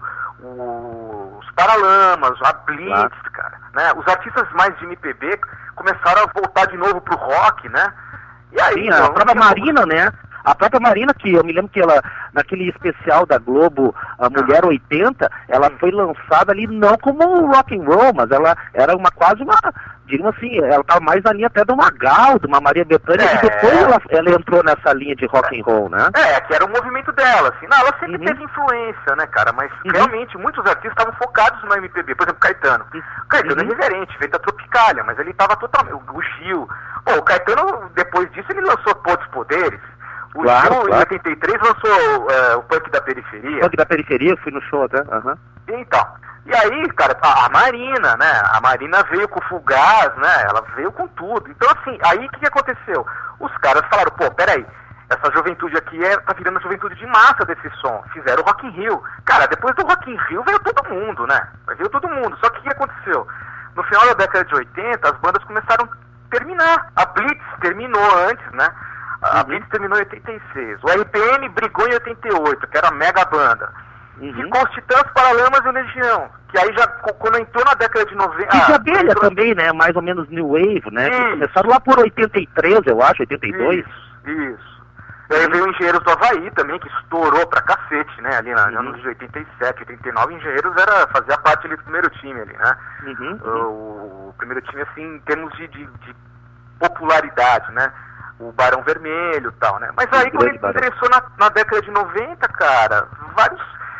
o- os Paralamas, a Blitz, Claro. cara, né? Os artistas mais de M P B começaram a voltar de novo pro rock, né? E aí, Sim, meu, a própria não tinha Marina, né? A própria Marina, que eu me lembro que ela, naquele especial da Globo, a Mulher oitenta, ela foi lançada ali não como rock and roll, mas ela era uma quase uma, digamos assim, ela estava mais na linha até de uma Gal, de uma Maria Bethânia, É. e depois ela, ela entrou nessa linha de rock and roll, né? É, que era o movimento dela, assim. Não, ela sempre Uhum. teve influência, né, cara? Mas Uhum. realmente muitos artistas estavam focados no M P B. Por exemplo, Caetano. Caetano Uhum. é reverente, feito a Tropicália, mas ele estava totalmente... O Gil. Pô, o Caetano, depois disso, ele lançou Todos os Poderes. O Claro, Gil, claro. em oitenta e três, lançou é, o Punk da Periferia. Punk da Periferia, eu fui no show até. Aham. Então, e aí, cara, a, a Marina, né? A Marina veio com o Fugaz, né? Ela veio com tudo. Então, assim, aí o que, que aconteceu? Os caras falaram, pô, peraí, essa juventude aqui é, tá virando a juventude de massa desse som. Fizeram o Rock in Rio. Cara, depois do Rock in Rio veio todo mundo, né? Veio todo mundo. Só que o que aconteceu? No final da década de oitenta, as bandas começaram a terminar. A Blitz terminou antes, né? A Uhum. Blitz terminou em oitenta e seis. O R P M brigou em oitenta e oito, que era a mega banda. Uhum. Ficou os Titãs, Paralamas e o Legião. Que aí já, co- quando entrou na década de noventa... E de ah, abelha entrou- também, né? Mais ou menos New Wave, né? Que Isso. começaram lá por oitenta e três, eu acho, oitenta e dois. Isso, isso. E aí veio o Engenheiros do Havaí também, que estourou pra cacete, né? Ali na, Uhum. anos de oitenta e sete, oitenta e nove, Engenheiros era, fazia parte ali do primeiro time ali, né? Uhum. O, o primeiro time, assim, em termos de, de, de popularidade, né? O Barão Vermelho e tal, né? Mas aí, O quando ele grande Barão. ingressou na, na década de noventa, cara, vários...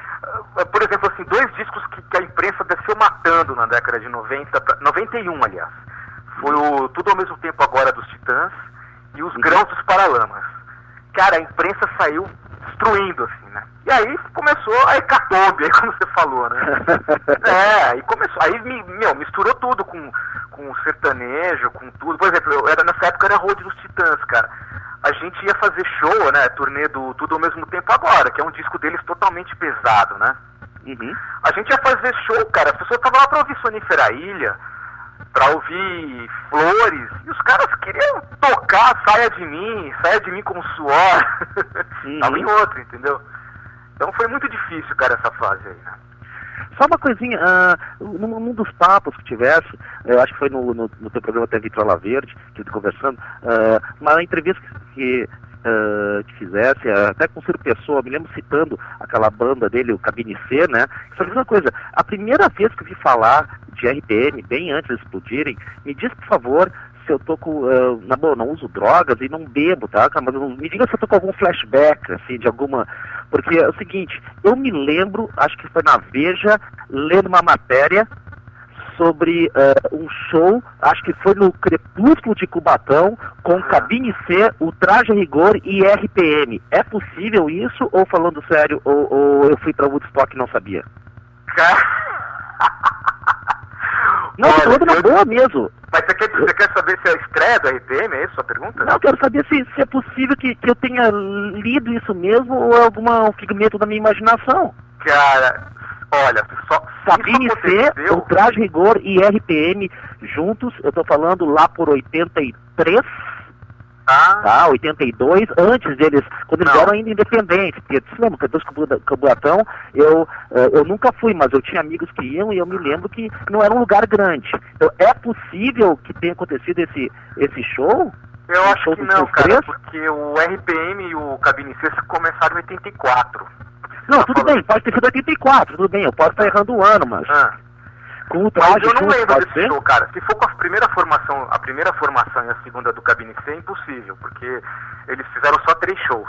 ah, por exemplo, assim, dois discos que, que a imprensa desceu matando na década de noventa, pra- noventa e um, aliás. Foi o Tudo ao Mesmo Tempo Agora dos Titãs e os Grãos dos Paralamas. Cara, a imprensa saiu destruindo, assim, né? E aí começou a hecatombe, aí como você falou, né? É, aí começou, aí, mi- meu, misturou tudo com, com sertanejo, com tudo. Por exemplo, eu era, nessa época era Road dos Titãs, cara. A gente ia fazer show, né, turnê do Tudo ao Mesmo Tempo Agora, que é um disco deles totalmente pesado, né? Uhum. A gente ia fazer show, cara, as pessoas estavam lá pra ouvir Sonífera Ilha, pra ouvir Flores, e os caras queriam tocar Saia de Mim, Saia de Mim como Suor. Uhum. Tava em outro, entendeu? Então foi muito difícil, cara, essa fase aí, né? Só uma coisinha, ah, num, num dos papos que tivesse, eu acho que foi no, no, no teu programa até Vitrola Verde, que eu tô conversando, ah, uma entrevista que, ah, que fizesse, ah, até com o Ciro Pessoa, me lembro citando aquela banda dele, o Cabine C, né? Só que uma coisa, a primeira vez que eu vi falar de R P M, bem antes de explodirem, me diz, por favor, se eu tô com, uh, na boa, não uso drogas e não bebo, tá? Mas me diga se eu tô com algum flashback, assim, de alguma... Porque é o seguinte, eu me lembro, acho que foi na Veja, lendo uma matéria sobre uh, um show, acho que foi no Crepúsculo de Cubatão, com Cabine C, o Traje a Rigor e R P M. É possível isso, ou falando sério, ou, ou eu fui pra Woodstock e não sabia? Não, tô falando na boa mesmo. Mas você quer, você quer saber se é a estreia do R P M, é isso a sua pergunta? Não, eu quero saber se, se é possível que, que eu tenha lido isso mesmo ou é algum figmento da minha imaginação. Cara, olha, só Cabine isso C, aconteceu... o Traje Rigor e R P M juntos, eu tô falando lá por oitenta e três, Ah. Tá, oitenta e dois, antes deles, quando eles Não. eram ainda independentes. Porque, você lembra, Cantores Camboatão, eu, eu nunca fui, mas eu tinha amigos que iam e eu me lembro que não era um lugar grande. Então, é possível que tenha acontecido esse, esse show? Eu Um acho show que dos não, três cara, três? porque o R P M e o Cabine C começaram em oitenta e quatro. Não, Tá tudo falando- bem, pode ter sido oitenta e quatro, tudo bem, eu posso estar errando o ano, mas Ah. com o Mas traje eu não junto, lembro pode desse ser? show, cara. Se for com a primeira formação, a primeira formação e a segunda do Cabine C, é impossível, porque eles fizeram só três shows.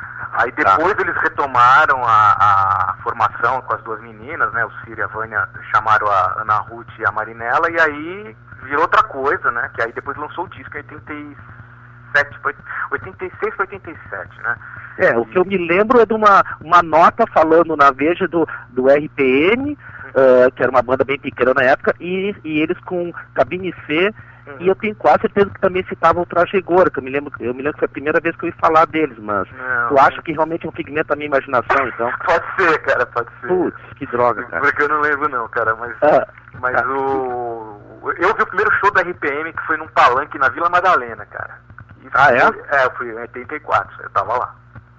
Aí depois eles retomaram a, a formação com as duas meninas, né? O Ciro e a Vânia chamaram a Ana Ruth e a Marinella, e aí virou outra coisa, né? Que aí depois lançou o disco em oitenta e sete, foi oitenta e seis para oitenta e sete, né? É, o que eu me lembro é de uma, uma nota falando na Veja do, do R P M, uh, que era uma banda bem pequena na época, e, e eles com Cabine C, Uhum. e eu tenho quase certeza que também citavam o Trajegora, que eu me lembro, eu me lembro que foi a primeira vez que eu ouvi falar deles, mas Não. tu acha que realmente é um figmento da minha imaginação, então? Pode ser, cara, pode ser. Putz, que droga, cara. Porque eu não lembro não, cara, mas, Ah, mas tá. o... Eu vi o primeiro show da R P M, que foi num palanque na Vila Madalena, cara. Isso Ah, é? foi- É, eu fui em oitenta e quatro, eu tava lá.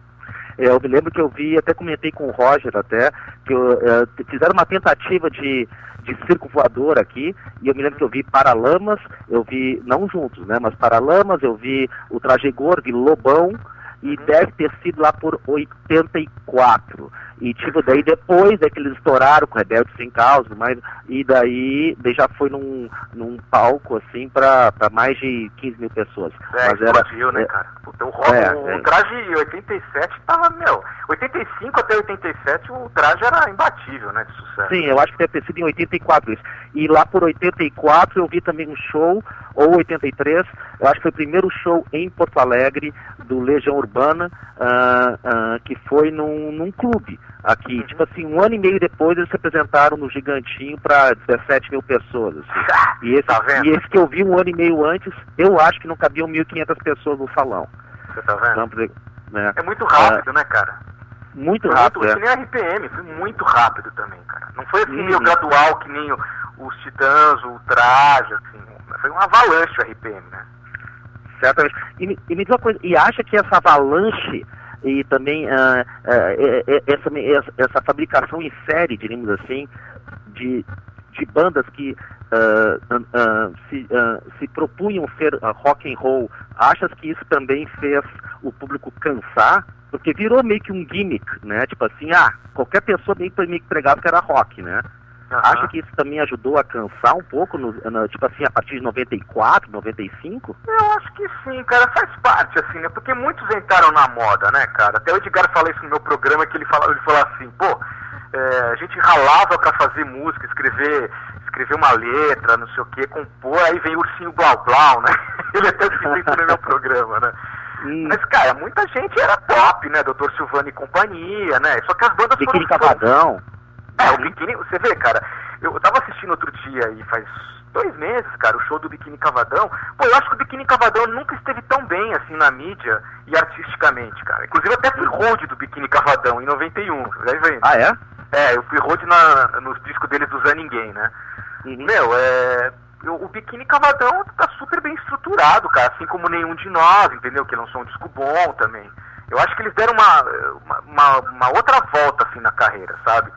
É, eu me lembro que eu vi, até comentei com o Roger até, que eu, eh, fizeram uma tentativa de, de circo voador aqui, e eu me lembro que eu vi Paralamas, eu vi, não juntos, né, mas Paralamas, eu vi o Trajegor, vi Lobão, e deve ter sido lá por oitenta e quatro. E tipo, daí depois é que eles estouraram com Rebelde Sem Causa, mas, e daí, daí já foi num, num palco assim pra, pra mais de quinze mil pessoas. É, mas era, explodiu, né, é, cara? Puta, o, rock, é, o é. traje em oitenta e sete tava, meu, oitenta e cinco até oitenta e sete o traje era imbatível, né, de sucesso. Sim, eu acho que deve ter sido em oitenta e quatro isso. E lá por oitenta e quatro eu vi também um show, ou oitenta e três, eu acho que foi o primeiro show em Porto Alegre, do Legião Urbana, ah, ah, que foi num, num clube aqui. Uhum. Tipo assim, um ano e meio depois eles se apresentaram no Gigantinho para dezessete mil pessoas. Assim. E, esse, Tá vendo? e esse que eu vi um ano e meio antes, eu acho que não cabiam mil e quinhentas pessoas no salão. Você tá vendo? Então, por exemplo, né? É muito rápido, né, cara? Muito Foi rápido, muito, é. que nem a R P M, foi muito rápido também, cara. Não foi assim Uhum. meio gradual que nem o- os Titãs, o Traje, assim. Foi um avalanche o R P M, né? Certamente. E, me- e me diz uma coisa, e acha que essa avalanche e também ah, ah, é- é- essa, essa, essa fabricação em série, diríamos assim, de, de bandas que ah, ah, ah, se, ah, se propunham ser ah, rock and roll, achas que isso também fez o público cansar? Porque virou meio que um gimmick, né? Tipo assim, ah, qualquer pessoa meio que meio que pregava que era rock, né? Aham. Acha que isso também ajudou a cansar um pouco, no, no- tipo assim, a partir de noventa e quatro, noventa e cinco? Eu acho que sim, cara, faz parte, assim, né? Porque muitos entraram na moda, né, cara? Até o Edgar fala isso no meu programa, que ele fala, ele fala assim, pô, é, a gente ralava pra fazer música, escrever, escrever uma letra, não sei o quê, compor, aí vem o Ursinho Blau Blau, né? Ele até disse isso no meu programa, né? Hum. Mas, cara, muita gente era top, né? doutor Silvano e companhia, né? Só que as bandas Biquíni foram... Cavadão. É, o Biquíni, você vê, cara, eu tava assistindo outro dia aí, faz dois meses, cara, o show do Biquíni Cavadão. Pô, eu acho que o Biquíni Cavadão nunca esteve tão bem, assim, na mídia e artisticamente, cara. Inclusive, eu até fui road do Biquíni Cavadão, em noventa e um, já vem. Ah, é? É, eu fui road na, nos discos deles do Zé Ninguém, né? Uhum. Meu, é... eu- o Biquíni Cavadão tá super bem estruturado, cara, assim como Nenhum de Nós, entendeu? Que lançou um disco bom também. Eu acho que eles deram uma, uma, uma, uma outra volta, assim, na carreira, sabe?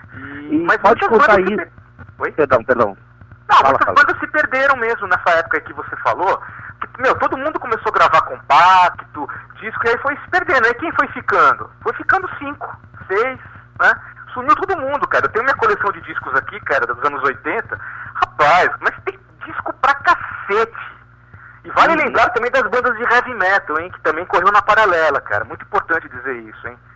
E pode muitas contar bandas se isso. per- Oi? Perdão, perdão. Não, Fala, muitas fala. bandas se perderam mesmo nessa época que você falou. Que, meu, todo mundo começou a gravar compacto, disco, e aí foi se perdendo. Aí quem foi ficando? Foi ficando cinco, seis, né? Sumiu todo mundo, cara. Eu tenho minha coleção de discos aqui, cara, dos anos oitenta. Rapaz, mas tem disco pra cacete. E vale Uhum. lembrar também das bandas de heavy metal, hein? Que também correu na paralela, cara. Muito importante dizer isso, hein?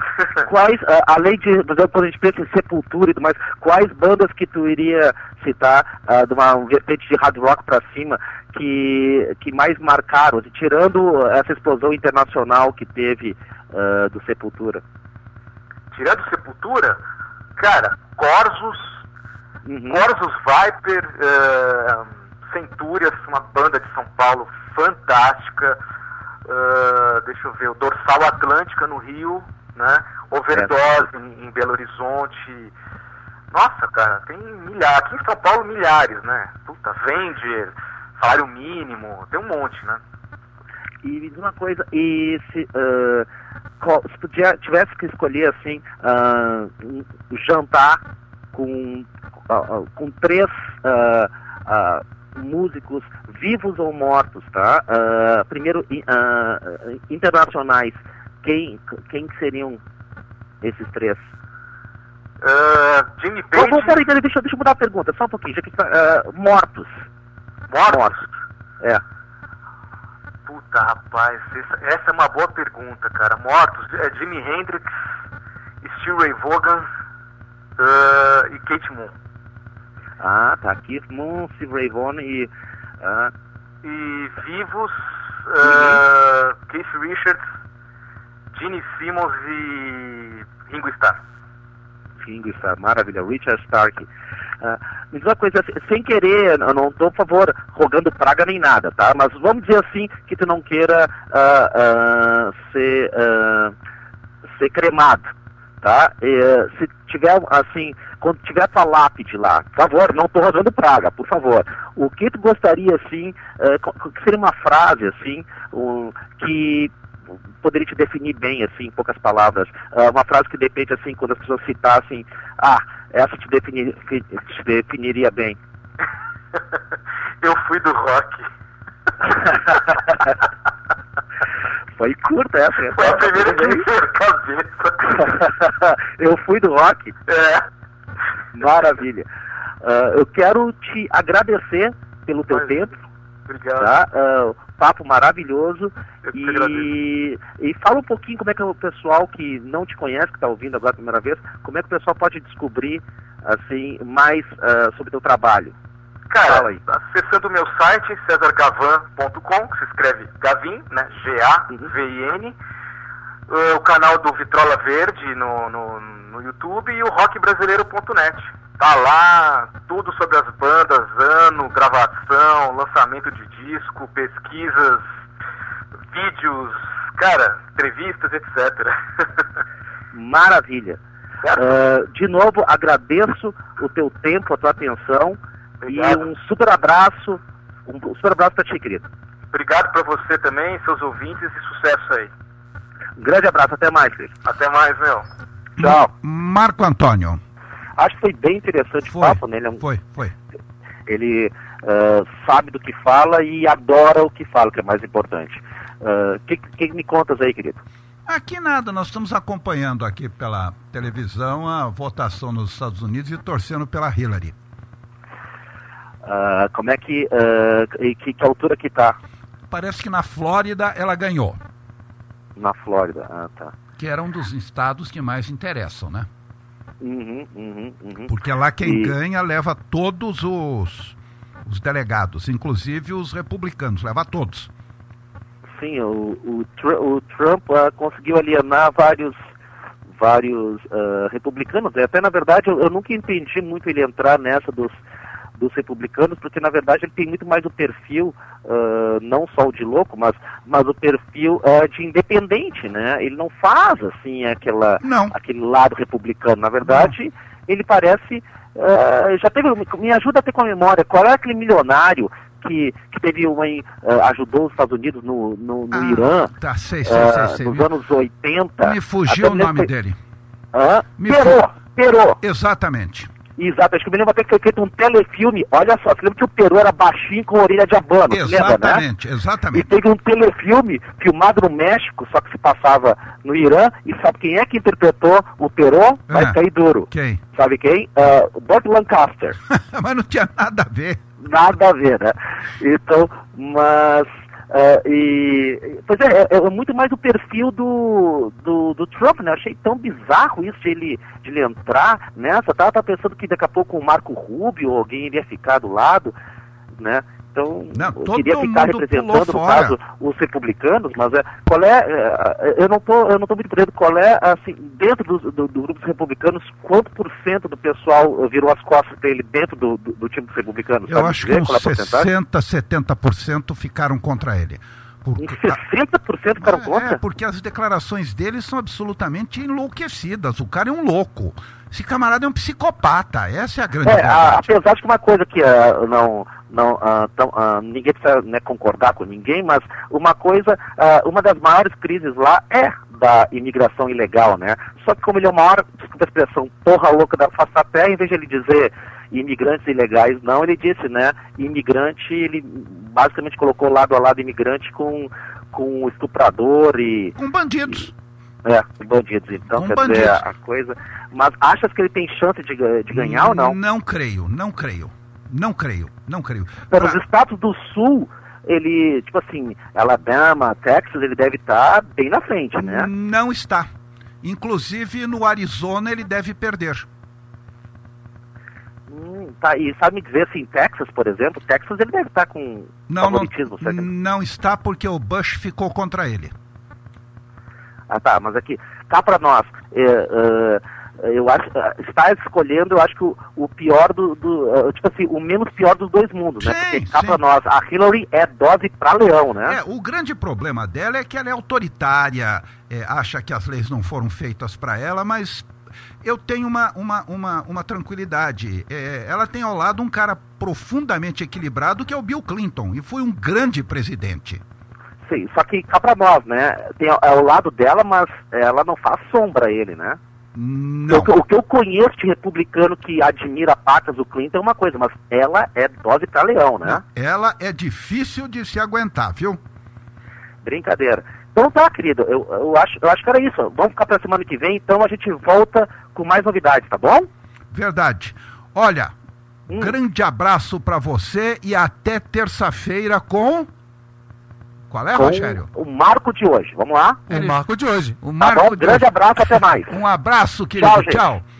Quais, ah, além de, por exemplo, quando a gente pensa em Sepultura e tudo mais, quais bandas que tu iria citar, ah, de uma vertente de hard rock pra cima, que, que mais marcaram, assim, tirando essa explosão internacional que teve ah, do Sepultura? Tirando Sepultura, cara, Corsos, Uhum. Corsos Viper, eh, Centúrias, uma banda de São Paulo fantástica. eh, deixa eu ver, o Dorsal Atlântica no Rio, né? Overdose em, em Belo Horizonte. Nossa, cara, tem milhares. Aqui em São Paulo, milhares, né? Puta, Venger, Salário Mínimo, tem um monte, né? E me diz uma coisa, e se, uh, qual, se tu tivesse que escolher assim, uh, um jantar com, uh, uh, com três uh, uh, músicos vivos ou mortos, tá? Uh, primeiro, uh, internacionais, quem, quem que seriam esses três? Uh, Jimmy Page. Oh, peraí, peraí, deixa, deixa eu mudar a pergunta, só um pouquinho. Já que, uh, mortos. Mortos? Mortos. É. Puta, rapaz, essa, essa é uma boa pergunta, cara. Mortos, é Jimi Hendrix, Steve Ray Vaughan uh, e Kate Moon. Ah, tá. Keith Moon, Steve Ray Vaughan e... Uh... E vivos, uh, uhum. Keith Richards, Gene Simmons e Ringo Starr. Ringo Starr, maravilha. Richard Stark. Uh, me diz uma coisa, sem querer, eu não estou, por favor, rogando praga nem nada, tá? Mas vamos dizer assim, que tu não queira uh, uh, ser, uh, ser cremado, tá? E, uh, se tiver, assim, quando tiver tua lápide lá, por favor, não estou rogando praga, por favor. O que tu gostaria, assim, uh, que seria uma frase, assim, um, que poderia te definir bem, assim, em poucas palavras, uh, uma frase que de repente, assim, quando as pessoas citassem, ah, essa te, definir, te definiria bem. Eu fui do rock. Foi curta essa. Foi a primeira que me veio a cabeça. Eu fui do rock? É. Maravilha. Uh, eu quero te agradecer pelo teu Mas, tempo. Obrigado. Tá? Uh, papo maravilhoso. Eu te E, e fala um pouquinho como é que o pessoal que não te conhece, que está ouvindo agora a primeira vez, como é que o pessoal pode descobrir assim, mais uh, sobre o teu trabalho. Cara, acessando o meu site, cesar gavan ponto com, que se escreve Gavin, né? G A V I N, uh, o canal do Vitrola Verde no, no, no YouTube e o rock brasileiro ponto net. Tá lá tudo sobre as bandas, ano, gravação, lançamento de disco, pesquisas, vídeos, cara, entrevistas, etcétera. Maravilha. Uh, de novo, agradeço o teu tempo, a tua atenção. Obrigado. E um super abraço, um super abraço pra ti, querido. Obrigado pra você também, seus ouvintes, e sucesso aí. Um grande abraço, até mais, querido. Até mais, meu. Tchau. Marco Antônio. Acho que foi bem interessante o papo, né? Ele é um... Foi, foi. Ele uh, sabe do que fala e adora o que fala, que é mais importante. O uh, que, que me contas aí, querido? Aqui nada, nós estamos acompanhando aqui pela televisão a votação nos Estados Unidos e torcendo pela Hillary. Uh, como é que, uh, que, que altura que tá? Parece que na Flórida ela ganhou. Na Flórida, ah, tá. Que era um dos estados que mais interessam, né? Uhum, uhum, uhum. Porque lá quem e... ganha leva todos os, os delegados, inclusive os republicanos, leva todos. Sim, o, o, o Trump uh, conseguiu alienar vários, vários uh, republicanos. Até, na verdade, eu, eu nunca entendi muito ele entrar nessa dos, dos republicanos, porque, na verdade, ele tem muito mais o perfil, uh, não só o de louco, mas, mas o perfil uh, de independente, né? Ele não faz, assim, aquela, não. aquele lado republicano. Na verdade, não. ele parece... Uh, já teve... Me ajuda a ter com a memória. Qual é aquele milionário que, que teve uma... Uh, ajudou os Estados Unidos no, no, no ah, Irã, tá, sei, sei, sei, uh, sei, nos anos oitenta. Me fugiu o nome que... dele. Ah, Me Perô, fu... Perô. Exatamente. Exato, acho que eu me lembro até que foi feito um telefilme. Olha só, você lembra que o Perô era baixinho com a orelha de abano, exatamente, lembra, né? Exatamente. E teve um telefilme filmado no México, só que se passava no Irã, e sabe quem é que interpretou o Perô? Vai ah, cair duro. Quem? Sabe quem? Uh, Burt Lancaster. Mas não tinha nada a ver. Nada a ver, né? Então, mas... Uh, e, pois é, é, é muito mais o perfil do, do, do Trump, né? Eu achei tão bizarro isso de ele, de ele entrar nessa. Tava, tava pensando que daqui a pouco o Marco Rubio ou alguém iria ficar do lado, né? Então, não, eu queria ficar representando, no fora. caso, os republicanos, mas é, qual é, é, eu não tô, eu não tô muito por dentro, qual é, assim, dentro do, do, do grupo dos republicanos, quanto por cento do pessoal virou as costas dele dentro do, do, do time dos republicanos? Eu acho que uns sessenta, setenta por cento ficaram contra ele. Porque, Em sessenta por cento ficaram contra? É, porque as declarações dele são absolutamente enlouquecidas. O cara é um louco. Esse camarada é um psicopata. Essa é a grande É, verdade. a, apesar de que uma coisa que uh, não, não, uh, tão, uh, ninguém precisa, né, concordar com ninguém, mas uma coisa, uh, uma das maiores crises lá é da imigração ilegal, né? Só que como ele é o maior, desculpa a expressão, porra louca da face da terra, em vez de ele dizer imigrantes ilegais, não, ele disse, né, imigrante, ele basicamente colocou lado a lado imigrante com, com estuprador e... Com bandidos. É, bandidos, então, Com quer bandidos. dizer, a coisa... Mas achas que ele tem chance de, de ganhar ou não? Não creio, não creio. Não creio, não creio. Pelos Pra- estados do sul, ele, tipo assim, Alabama, Texas, ele deve estar bem na frente, né? Não está. Inclusive no Arizona ele deve perder. Hum, tá, e sabe me dizer assim, Texas, por exemplo, Texas ele deve estar com Não, não, favoritismo, certo? não está porque o Bush ficou contra ele. Ah, tá, mas aqui, cá pra nós, é, é, eu acho, é, está escolhendo, eu acho que o, o pior do, do é, tipo assim, o menos pior dos dois mundos, né? Sim, Porque cá sim. pra nós, a Hillary é dose pra leão, né? É, o grande problema dela é que ela é autoritária, é, acha que as leis não foram feitas para ela, mas eu tenho uma, uma, uma, uma tranquilidade. É, ela tem ao lado um cara profundamente equilibrado que é o Bill Clinton, e foi um grande presidente. Sim, só que cá pra nós, né? Tem é o lado dela, mas ela não faz sombra a ele, né? Não. O, que- o que eu conheço de republicano que admira pacas do Clinton é uma coisa, mas ela é dose pra leão, né? Ela é difícil de se aguentar, viu? Brincadeira. Então tá, querido, eu, eu, acho, eu acho que era isso. Vamos ficar pra semana que vem, então a gente volta com mais novidades, tá bom? Verdade. Olha, Hum. grande abraço para você e até terça-feira com... Qual é, Com Rogério? o marco de hoje. Vamos lá? O marco de hoje. O Tá Marco bom? de Grande hoje. abraço, até mais. Um abraço, querido. Tchau, gente. Tchau.